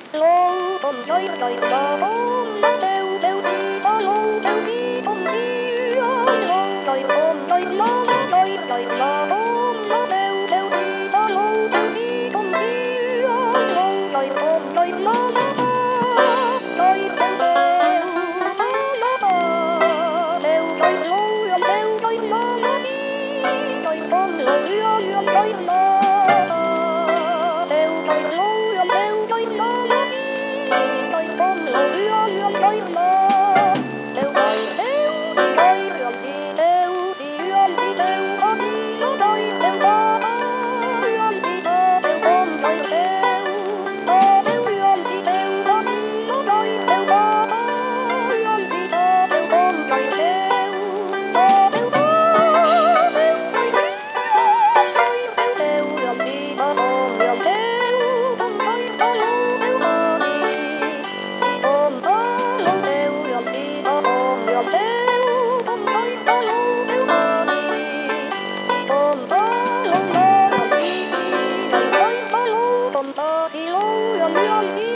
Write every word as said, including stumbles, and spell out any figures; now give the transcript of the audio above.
lô tôm chơi đời bờ ôm nó đeo đeo gì ta lô đeo gì tôm gì lô đời ôm đời nó đời đời bờ ôm nó đeo đeo gì ta lô đeo gì tôm gì lô đời ôm đời nó đời đeo đeo nó đeo đời lô đeo đời nó đời ôm lối ôm đời nó đeo đời lô đeo đời nó đời ôm lối ôm đời nó đeo đời đeo đời ôm gì đeo gì ôm gì đeo có gì nó đời đeo ta ôm gì ta đeo ôm đời đeo ta đeo ôm gì đeo có gì nó đời đeo ta ôm gì ta đeo ôm đời đeo ta đeo ta đeo đời đeo đeo ôm gì ta ôm ôm đeo ôm đời ta lô đeo ta gì ôm ta lô đeo ôm gì ta ôm ôm đeo ôm đời ta lô đeo ta gì ôm ta lô đeo ôm gì đời ta lô ôm ta gì lô ôm ôm gì